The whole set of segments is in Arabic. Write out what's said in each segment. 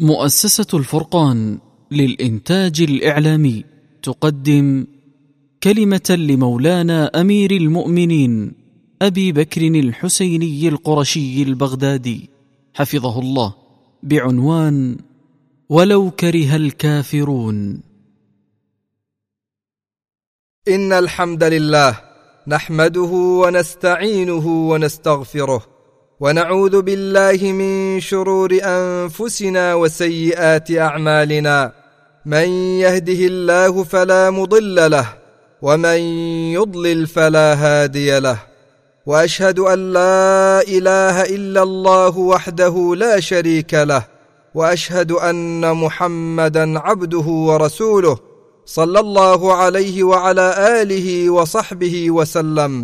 مؤسسة الفرقان للإنتاج الإعلامي تقدم كلمة لمولانا أمير المؤمنين أبي بكر الحسيني القرشي البغدادي حفظه الله بعنوان ولو كره الكافرون. إن الحمد لله نحمده ونستعينه ونستغفره ونعوذ بالله من شرور أنفسنا وسيئات أعمالنا، من يهده الله فلا مضل له ومن يضلل فلا هادي له، وأشهد أن لا إله إلا الله وحده لا شريك له، وأشهد أن محمدا عبده ورسوله صلى الله عليه وعلى آله وصحبه وسلم.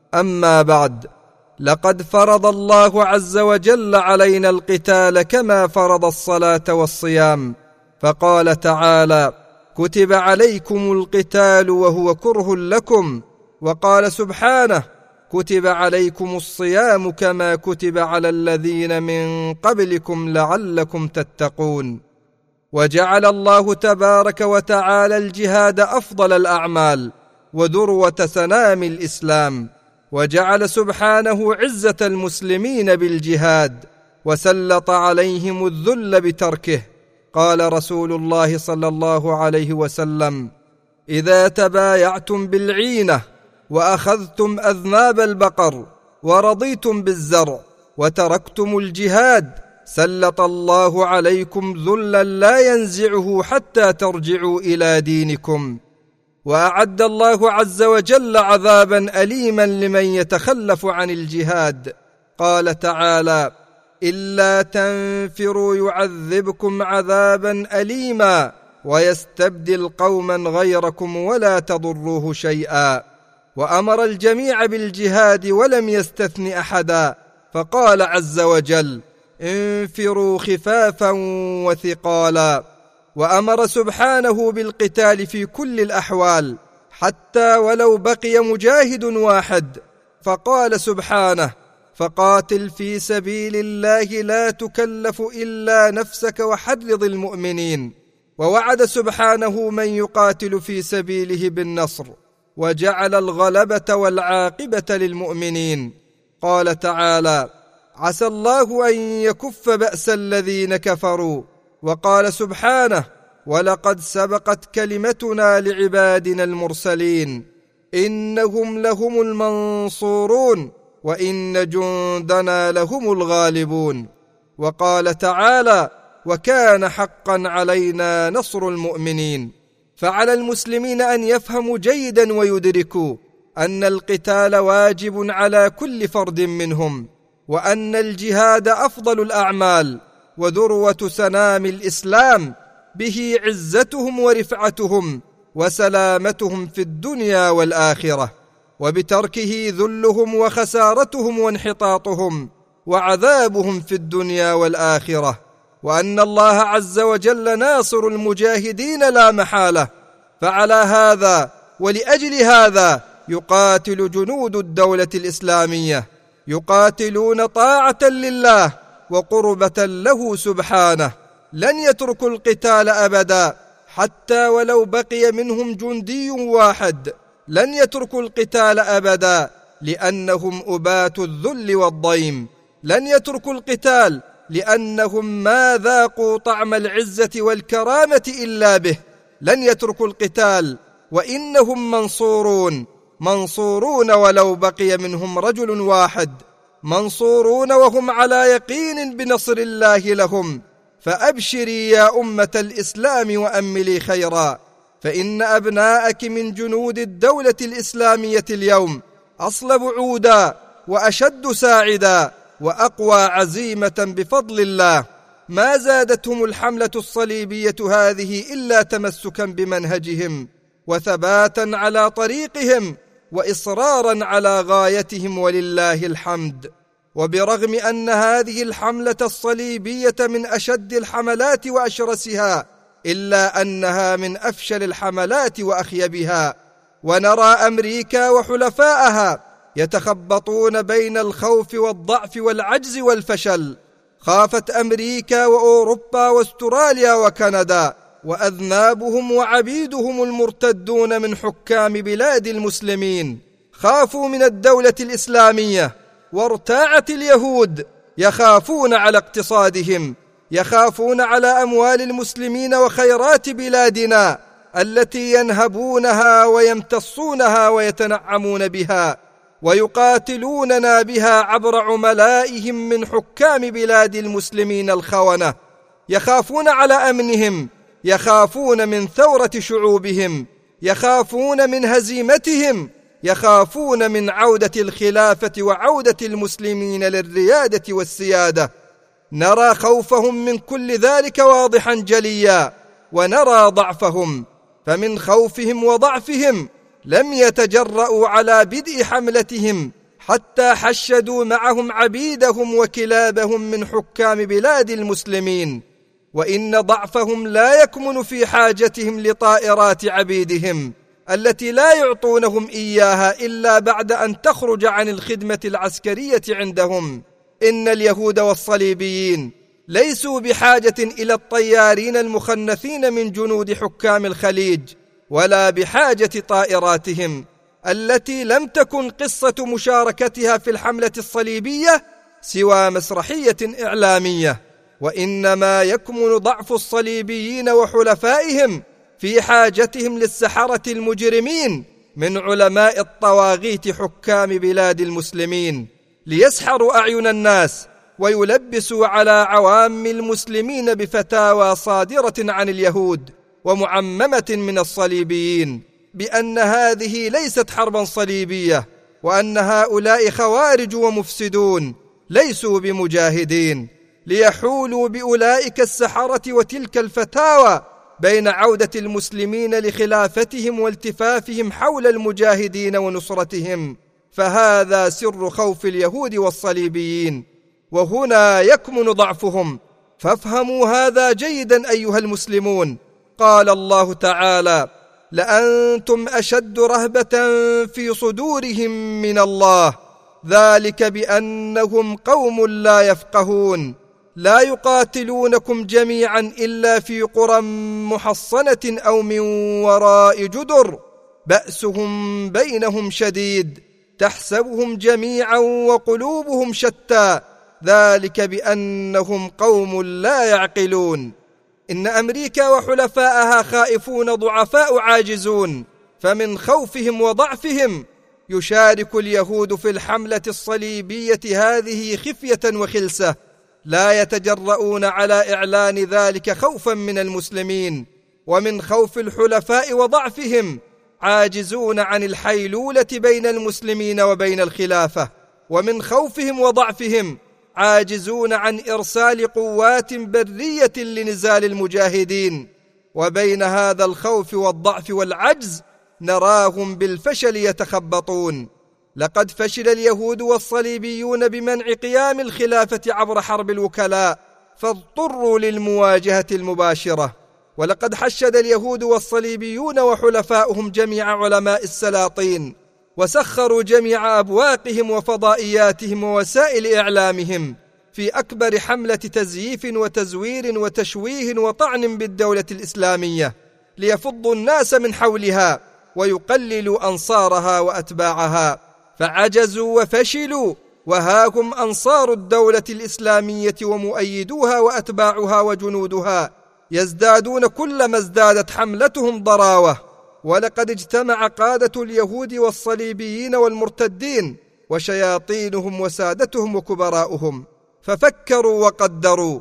أما بعد، لقد فرض الله عز وجل علينا القتال كما فرض الصلاة والصيام، فقال تعالى: كتب عليكم القتال وهو كره لكم، وقال سبحانه: كتب عليكم الصيام كما كتب على الذين من قبلكم لعلكم تتقون. وجعل الله تبارك وتعالى الجهاد أفضل الأعمال وذروة سنام الإسلام، وجعل سبحانه عزة المسلمين بالجهاد، وسلط عليهم الذل بتركه. قال رسول الله صلى الله عليه وسلم: إذا تبايعتم بالعينة وأخذتم أذناب البقر ورضيتم بالزرع وتركتم الجهاد، سلط الله عليكم ذلا لا ينزعه حتى ترجعوا إلى دينكم. وأعد الله عز وجل عذابا أليما لمن يتخلف عن الجهاد. قال تعالى: إلا تنفروا يعذبكم عذابا أليما ويستبدل قوما غيركم ولا تضروه شيئا. وأمر الجميع بالجهاد ولم يستثن أحدا، فقال عز وجل: انفروا خفافا وثقالا. وأمر سبحانه بالقتال في كل الأحوال حتى ولو بقي مجاهد واحد، فقال سبحانه: فقاتل في سبيل الله لا تكلف إلا نفسك وحرض المؤمنين. ووعد سبحانه من يقاتل في سبيله بالنصر، وجعل الغلبة والعاقبة للمؤمنين. قال تعالى: عسى الله أن يكف بأس الذين كفروا. وقال سبحانه: ولقد سبقت كلمتنا لعبادنا المرسلين إنهم لهم المنصورون وإن جندنا لهم الغالبون. وقال تعالى: وكان حقا علينا نصر المؤمنين. فعلى المسلمين أن يفهموا جيدا ويدركوا أن القتال واجب على كل فرد منهم، وأن الجهاد أفضل الأعمال وذروة سنام الإسلام، به عزتهم ورفعتهم وسلامتهم في الدنيا والآخرة، وبتركه ذلهم وخسارتهم وانحطاطهم وعذابهم في الدنيا والآخرة. وأن الله عز وجل ناصر المجاهدين لا محالة. فعلى هذا ولأجل هذا يقاتل جنود الدولة الإسلامية، يقاتلون طاعة لله وقربة له سبحانه، لن يتركوا القتال أبدا حتى ولو بقي منهم جندي واحد، لن يتركوا القتال أبدا لأنهم أبات الذل والضيم، لن يتركوا القتال لأنهم ما ذاقوا طعم العزة والكرامة إلا به، لن يتركوا القتال وإنهم منصورون ولو بقي منهم رجل واحد، منصورون وهم على يقين بنصر الله لهم. فأبشري يا أمة الإسلام وأملي خيرا، فإن أبناءك من جنود الدولة الإسلامية اليوم أصلب عودا وأشد ساعدا وأقوى عزيمة بفضل الله. ما زادتهم الحملة الصليبية هذه إلا تمسكا بمنهجهم وثباتا على طريقهم وإصرارا على غايتهم، ولله الحمد. وبرغم أن هذه الحملة الصليبية من أشد الحملات وأشرسها، إلا أنها من أفشل الحملات وأخيبها. ونرى أمريكا وحلفاءها يتخبطون بين الخوف والضعف والعجز والفشل. خافت أمريكا وأوروبا واستراليا وكندا وأذنابهم وعبيدهم المرتدون من حكام بلاد المسلمين، خافوا من الدولة الإسلامية، وارتاعت اليهود يخافون على اقتصادهم، يخافون على أموال المسلمين وخيرات بلادنا التي ينهبونها ويمتصونها ويتنعمون بها، ويقاتلوننا بها عبر عملائهم من حكام بلاد المسلمين الخونة. يخافون على أمنهم، يخافون من ثورة شعوبهم، يخافون من هزيمتهم، يخافون من عودة الخلافة وعودة المسلمين للريادة والسيادة. نرى خوفهم من كل ذلك واضحا جليا، ونرى ضعفهم، فمن خوفهم وضعفهم لم يتجرؤوا على بدء حملتهم حتى حشدوا معهم عبيدهم وكلابهم من حكام بلاد المسلمين. وإن ضعفهم لا يكمن في حاجتهم لطائرات عبيدهم التي لا يعطونهم إياها إلا بعد أن تخرج عن الخدمة العسكرية عندهم. إن اليهود والصليبيين ليسوا بحاجة إلى الطيارين المخنثين من جنود حكام الخليج، ولا بحاجة طائراتهم التي لم تكن قصة مشاركتها في الحملة الصليبية سوى مسرحية إعلامية. وإنما يكمن ضعف الصليبيين وحلفائهم في حاجتهم للسحرة المجرمين من علماء الطواغيت حكام بلاد المسلمين، ليسحروا أعين الناس ويلبسوا على عوام المسلمين بفتاوى صادرة عن اليهود ومعممة من الصليبيين بأن هذه ليست حربا صليبية، وأن هؤلاء خوارج ومفسدون ليسوا بمجاهدين، ليحولوا بأولئك السحرة وتلك الفتاوى بين عودة المسلمين لخلافتهم والتفافهم حول المجاهدين ونصرتهم. فهذا سر خوف اليهود والصليبيين، وهنا يكمن ضعفهم، فافهموا هذا جيدا أيها المسلمون. قال الله تعالى: لأنتم أشد رهبة في صدورهم من الله، ذلك بأنهم قوم لا يفقهون، لا يقاتلونكم جميعا إلا في قرى محصنة أو من وراء جدر، بأسهم بينهم شديد، تحسبهم جميعا وقلوبهم شتى، ذلك بأنهم قوم لا يعقلون. إن أمريكا وحلفائها خائفون ضعفاء عاجزون، فمن خوفهم وضعفهم يشارك اليهود في الحملة الصليبية هذه خفية وخلسة، لا يتجرؤون على إعلان ذلك خوفا من المسلمين. ومن خوف الحلفاء وضعفهم عاجزون عن الحيلولة بين المسلمين وبين الخلافة، ومن خوفهم وضعفهم عاجزون عن إرسال قوات برية لنزال المجاهدين. وبين هذا الخوف والضعف والعجز نراهم بالفشل يتخبطون. لقد فشل اليهود والصليبيون بمنع قيام الخلافة عبر حرب الوكلاء، فاضطروا للمواجهة المباشرة. ولقد حشد اليهود والصليبيون وحلفاؤهم جميع علماء السلاطين، وسخروا جميع أبواقهم وفضائياتهم ووسائل إعلامهم في أكبر حملة تزييف وتزوير وتشويه وطعن بالدولة الإسلامية، ليفضوا الناس من حولها ويقللوا أنصارها وأتباعها، فعجزوا وفشلوا، وهاهم أنصار الدولة الإسلامية ومؤيدوها وأتباعها وجنودها يزدادون كلما ازدادت حملتهم ضراوة. ولقد اجتمع قادة اليهود والصليبيين والمرتدين وشياطينهم وسادتهم وكبراؤهم، ففكروا وقدروا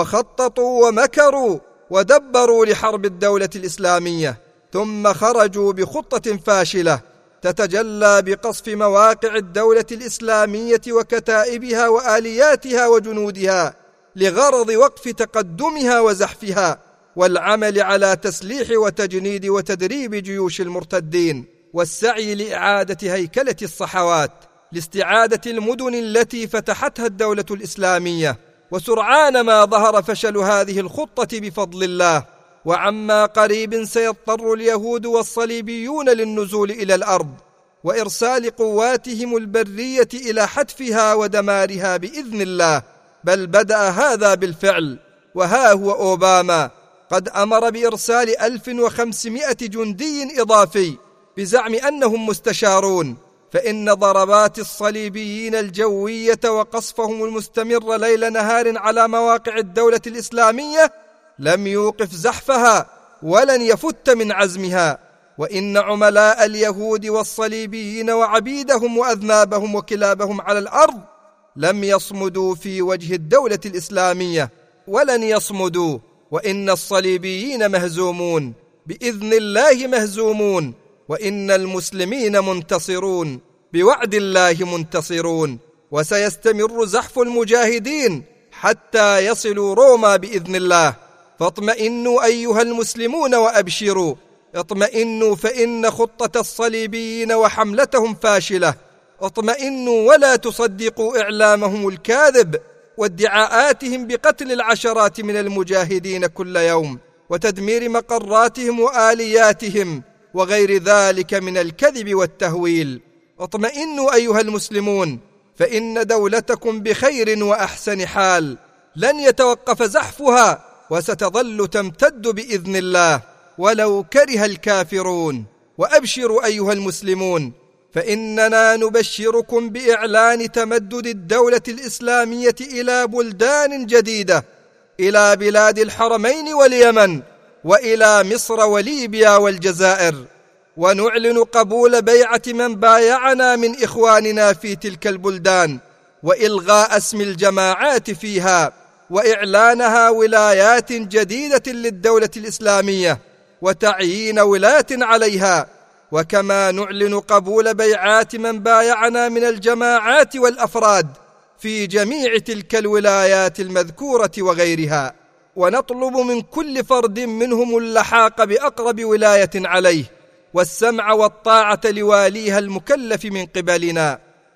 وخططوا ومكروا ودبروا لحرب الدولة الإسلامية، ثم خرجوا بخطة فاشلة تتجلى بقصف مواقع الدولة الإسلامية وكتائبها وآلياتها وجنودها، لغرض وقف تقدمها وزحفها، والعمل على تسليح وتجنيد وتدريب جيوش المرتدين، والسعي لإعادة هيكلة الصحوات، لاستعادة المدن التي فتحتها الدولة الإسلامية. وسرعان ما ظهر فشل هذه الخطة بفضل الله، وعما قريب سيضطر اليهود والصليبيون للنزول إلى الأرض وإرسال قواتهم البرية إلى حتفها ودمارها بإذن الله. بل بدأ هذا بالفعل. وها هو أوباما قد أمر بإرسال 1500 جندي إضافي بزعم أنهم مستشارون، فإن ضربات الصليبيين الجوية وقصفهم المستمر ليل نهار على مواقع الدولة الإسلامية لم يوقف زحفها ولن يفت من عزمها. وإن عملاء اليهود والصليبيين وعبيدهم وأذنابهم وكلابهم على الأرض لم يصمدوا في وجه الدولة الإسلامية ولن يصمدوا. وإن الصليبيين مهزومون بإذن الله، مهزومون، وإن المسلمين منتصرون بوعد الله منتصرون. وسيستمر زحف المجاهدين حتى يصلوا روما بإذن الله. فاطمئنوا أيها المسلمون وأبشروا، اطمئنوا فإن خطة الصليبيين وحملتهم فاشلة. اطمئنوا ولا تصدقوا إعلامهم الكاذب وادعاءاتهم بقتل العشرات من المجاهدين كل يوم وتدمير مقراتهم وآلياتهم وغير ذلك من الكذب والتهويل. اطمئنوا أيها المسلمون فإن دولتكم بخير وأحسن حال، لن يتوقف زحفها وستظل تمتد بإذن الله ولو كره الكافرون. وأبشروا أيها المسلمون فإننا نبشركم بإعلان تمدد الدولة الإسلامية إلى بلدان جديدة، إلى بلاد الحرمين واليمن، وإلى مصر وليبيا والجزائر. ونعلن قبول بيعة من بايعنا من إخواننا في تلك البلدان، وإلغاء اسم الجماعات فيها، وإعلانها ولايات جديدة للدولة الإسلامية، وتعيين ولاة عليها. وكما نعلن قبول بيعات من بايعنا من الجماعات والأفراد في جميع تلك الولايات المذكورة وغيرها. ونطلب من كل فرد منهم اللحاق بأقرب ولاية عليه والسمع والطاعة لواليها المكلف من قبلنا.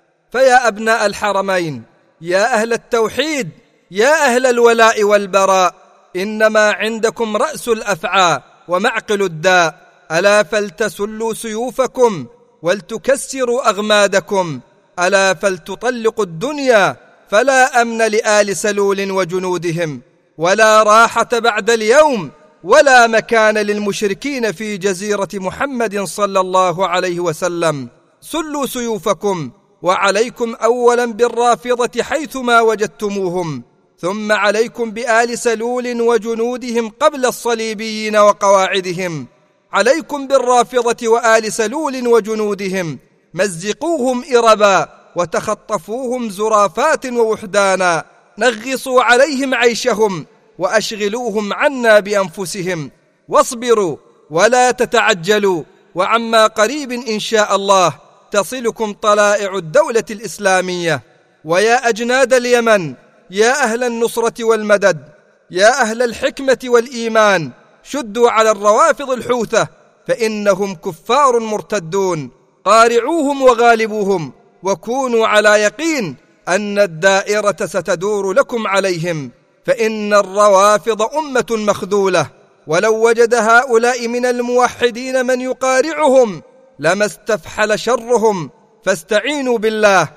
فيا أبناء الحرمين، يا أهل التوحيد، يا أهل الولاء والبراء، إنما عندكم رأس الأفعى ومعقل الداء. ألا فلتسلوا سيوفكم ولتكسروا أغمادكم، ألا فلتطلقوا الدنيا، فلا أمن لآل سلول وجنودهم، ولا راحة بعد اليوم، ولا مكان للمشركين في جزيرة محمد صلى الله عليه وسلم. سلوا سيوفكم، وعليكم أولا بالرافضة حيثما وجدتموهم، ثم عليكم بآل سلول وجنودهم قبل الصليبيين وقواعدهم. عليكم بالرافضة وآل سلول وجنودهم، مزقوهم إربا وتخطفوهم زرافات ووحدانا، نغصوا عليهم عيشهم وأشغلوهم عنا بأنفسهم. واصبروا ولا تتعجلوا، وعما قريب إن شاء الله تصلكم طلائع الدولة الإسلامية. ويا أجناد اليمن، يا أهل النصرة والمدد، يا أهل الحكمة والإيمان، شدوا على الروافض الحوثة فإنهم كفار مرتدون، قارعوهم وغالبوهم، وكونوا على يقين أن الدائرة ستدور لكم عليهم، فإن الروافض أمة مخذولة، ولو وجد هؤلاء من الموحدين من يقارعهم لما استفحل شرهم، فاستعينوا بالله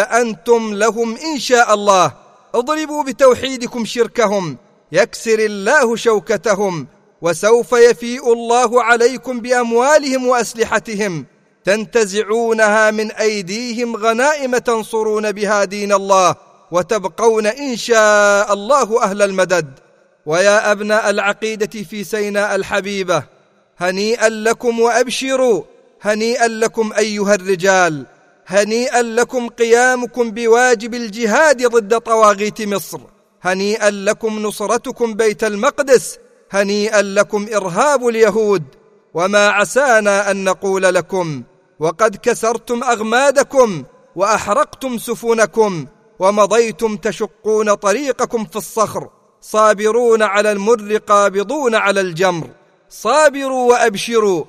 فأنتم لهم إن شاء الله. اضربوا بتوحيدكم شركهم يكسر الله شوكتهم، وسوف يفيء الله عليكم بأموالهم وأسلحتهم، تنتزعونها من أيديهم غنائم تنصرون بها دين الله، وتبقون إن شاء الله أهل المدد. ويا أبناء العقيدة في سيناء الحبيبة، هنيئا لكم وأبشروا، هنيئا لكم أيها الرجال، هنيئا لكم قيامكم بواجب الجهاد ضد طواغيت مصر، هنيئا لكم نصرتكم بيت المقدس، هنيئا لكم إرهاب اليهود. وما عسانا أن نقول لكم وقد كسرتم أغمادكم وأحرقتم سفنكم ومضيتم تشقون طريقكم في الصخر، صابرون على المر قابضون على الجمر. صابروا وأبشروا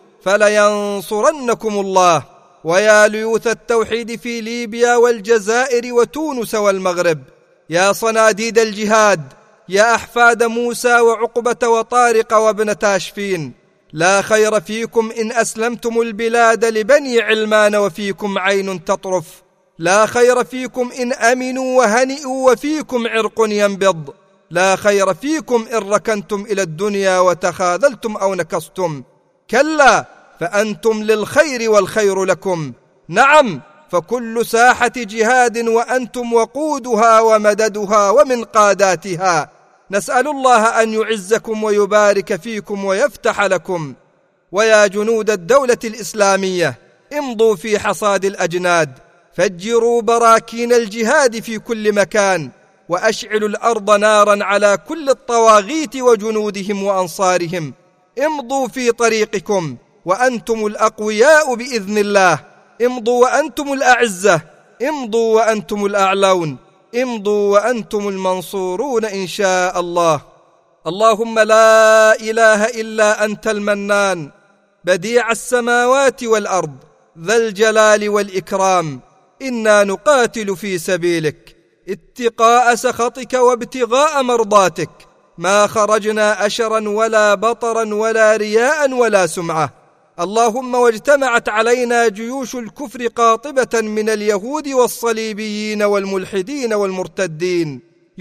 فلينصرنكم الله. ويا ليوث التوحيد في ليبيا والجزائر وتونس والمغرب، يا صناديد الجهاد، يا أحفاد موسى وعقبة وطارق وابن تاشفين، لا خير فيكم إن أسلمتم البلاد لبني علمان وفيكم عين تطرف، لا خير فيكم إن أمنوا وهنئوا وفيكم عرق ينبض. لا خير فيكم إن ركنتم إلى الدنيا وتخاذلتم أو نكصتم. كلا، فأنتم للخير والخير لكم. نعم، فكل ساحة جهاد وأنتم وقودها ومددها ومن قاداتها. نسأل الله أن يعزكم ويبارك فيكم ويفتح لكم. ويا جنود الدولة الإسلامية، امضوا في حصاد الأجناد، فجروا براكين الجهاد في كل مكان، وأشعلوا الأرض نارا على كل الطواغيت وجنودهم وأنصارهم. امضوا في طريقكم وأنتم الأقوياء بإذن الله. امضوا وأنتم الأعزة. امضوا وأنتم الأعلون. امضوا وأنتم المنصورون إن شاء الله. اللهم لا إله إلا أنت المنان، بديع السماوات والأرض، ذا الجلال والإكرام. إنا نقاتل في سبيلك اتقاء سخطك وابتغاء مرضاتك، ما خرجنا أشرا ولا بطرا ولا رياء ولا سمعة. اللهم واجتمعت علينا جيوش الكفر قاطبة من اليهود والصليبيين والملحدين والمرتدين،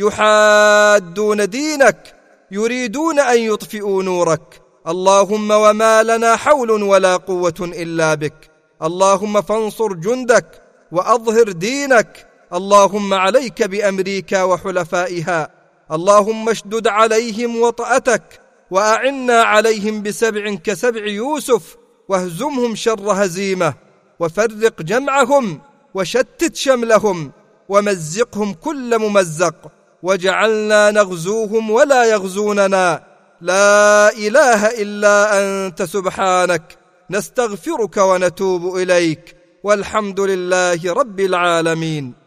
يحادون دينك، يريدون أن يطفئوا نورك. اللهم وما لنا حول ولا قوة إلا بك. اللهم فانصر جندك وأظهر دينك. اللهم عليك بأمريكا وحلفائها. اللهم اشدد عليهم وطأتك، وأعنا عليهم بسبع كسبع يوسف، واهزمهم شر هزيمة، وفرق جمعهم، وشتت شملهم، ومزقهم كل ممزق، واجعلنا نغزوهم ولا يغزوننا. لا إله إلا أنت سبحانك، نستغفرك ونتوب إليك، والحمد لله رب العالمين.